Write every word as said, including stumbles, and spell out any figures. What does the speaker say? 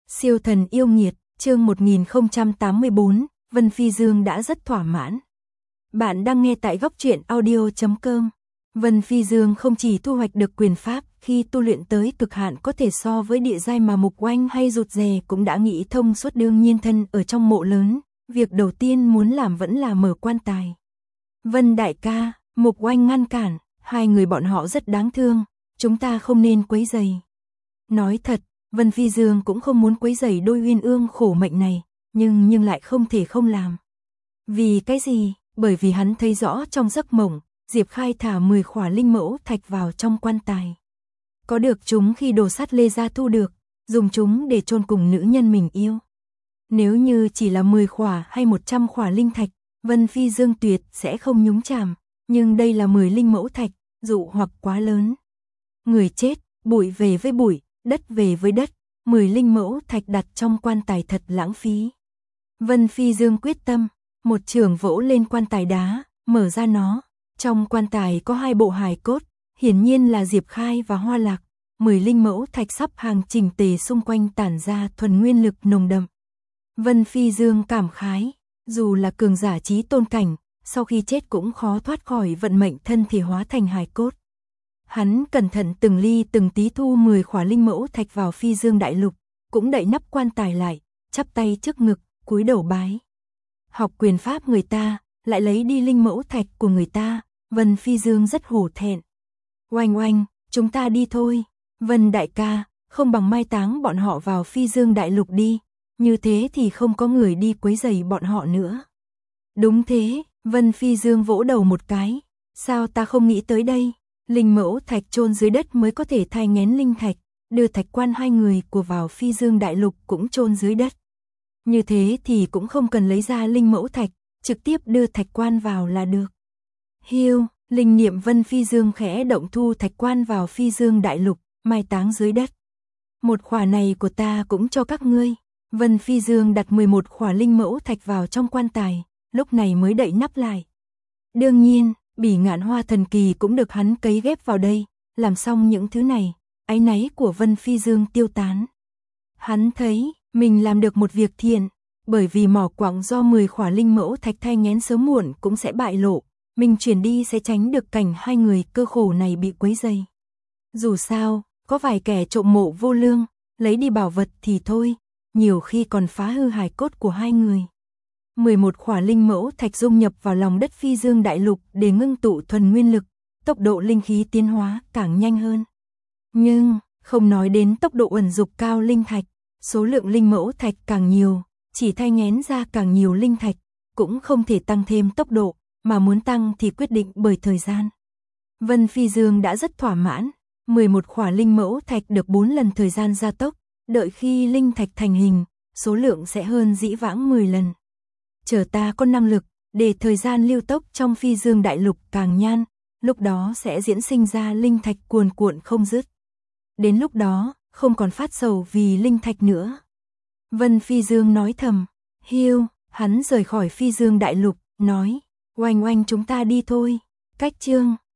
Siêu thần yêu nghiệt, chương một nghìn không trăm tám mươi tư, Vân Phi Dương đã rất thỏa mãn. Bạn đang nghe tại góc truyện audio chấm com. Vân Phi Dương không chỉ thu hoạch được quyền pháp, khi tu luyện tới cực hạn có thể so với địa giai mà Mục Oanh hay rụt rè cũng đã nghĩ thông suốt. Đương nhiên thân ở trong mộ lớn, việc đầu tiên muốn làm vẫn là mở quan tài. Vân đại ca, Mục Oanh ngăn cản, hai người bọn họ rất đáng thương, chúng ta không nên quấy rầy. Nói thật, Vân Phi Dương cũng không muốn quấy rầy đôi uyên ương khổ mệnh này, nhưng nhưng lại không thể không làm. Vì cái gì? Bởi vì hắn thấy rõ trong giấc mộng, Diệp Khai thả mười khỏa linh mẫu thạch vào trong quan tài. Có được chúng khi đồ sắt Lê Gia thu được, dùng chúng để chôn cùng nữ nhân mình yêu. Nếu như chỉ là mười khỏa hay một trăm khỏa linh thạch, Vân Phi Dương tuyệt sẽ không nhúng chàm, nhưng đây là mười linh mẫu thạch, dụ hoặc quá lớn. Người chết, bụi về với bụi, đất về với đất, mười linh mẫu thạch đặt trong quan tài thật lãng phí. Vân Phi Dương quyết tâm, một chưởng vỗ lên quan tài đá, mở ra nó. Trong quan tài có hai bộ hài cốt, hiển nhiên là Diệp Khai và Hoa Lạc. Mười linh mẫu thạch sắp hàng chỉnh tề xung quanh tản ra thuần nguyên lực nồng đậm. Vân Phi Dương cảm khái, dù là cường giả chí tôn cảnh, sau khi chết cũng khó thoát khỏi vận mệnh thân thể hóa thành hài cốt. Hắn cẩn thận từng ly từng tí thu mười khỏa linh mẫu thạch vào Phi Dương đại lục, cũng đậy nắp quan tài lại, chắp tay trước ngực, cúi đầu bái. Học quyền pháp người ta, lại lấy đi linh mẫu thạch của người ta, Vân Phi Dương rất hổ thẹn. Oanh oanh, chúng ta đi thôi. Vân đại ca, không bằng mai táng bọn họ vào Phi Dương đại lục đi, như thế thì không có người đi quấy rầy bọn họ nữa. Đúng thế, Vân Phi Dương vỗ đầu một cái, sao ta không nghĩ tới đây? Linh mẫu thạch chôn dưới đất mới có thể thai nghén linh thạch, đưa thạch quan hai người của vào Phi Dương đại lục cũng chôn dưới đất. Như thế thì cũng không cần lấy ra linh mẫu thạch, trực tiếp đưa thạch quan vào là được. Hiu, linh niệm Vân Phi Dương khẽ động thu thạch quan vào Phi Dương đại lục, mai táng dưới đất. Một khỏa này của ta cũng cho các ngươi. Vân Phi Dương đặt mười một khỏa linh mẫu thạch vào trong quan tài, lúc này mới đậy nắp lại. Đương nhiên, bỉ ngạn hoa thần kỳ cũng được hắn cấy ghép vào đây, làm xong những thứ này, áy náy của Vân Phi Dương tiêu tán. Hắn thấy, mình làm được một việc thiện, bởi vì mỏ quặng do mười khỏa linh mẫu thạch thai nghén sớm muộn cũng sẽ bại lộ, mình chuyển đi sẽ tránh được cảnh hai người cơ khổ này bị quấy rầy. Dù sao, có vài kẻ trộm mộ vô lương, lấy đi bảo vật thì thôi, nhiều khi còn phá hư hài cốt của hai người. mười một khỏa linh mẫu thạch dung nhập vào lòng đất Phi Dương đại lục để ngưng tụ thuần nguyên lực, tốc độ linh khí tiến hóa càng nhanh hơn. Nhưng, không nói đến tốc độ ẩn dục cao linh thạch, số lượng linh mẫu thạch càng nhiều, chỉ thai nghén ra càng nhiều linh thạch, cũng không thể tăng thêm tốc độ, mà muốn tăng thì quyết định bởi thời gian. Vân Phi Dương đã rất thỏa mãn, mười một khỏa linh mẫu thạch được bốn lần thời gian gia tốc, đợi khi linh thạch thành hình, số lượng sẽ hơn dĩ vãng mười lần. Chờ ta có năng lực, để thời gian lưu tốc trong Phi Dương đại lục càng nhanh, lúc đó sẽ diễn sinh ra linh thạch cuồn cuộn không dứt. Đến lúc đó, không còn phát sầu vì linh thạch nữa. Vân Phi Dương nói thầm, hiu, hắn rời khỏi Phi Dương đại lục, nói, oanh oanh chúng ta đi thôi. Cách chương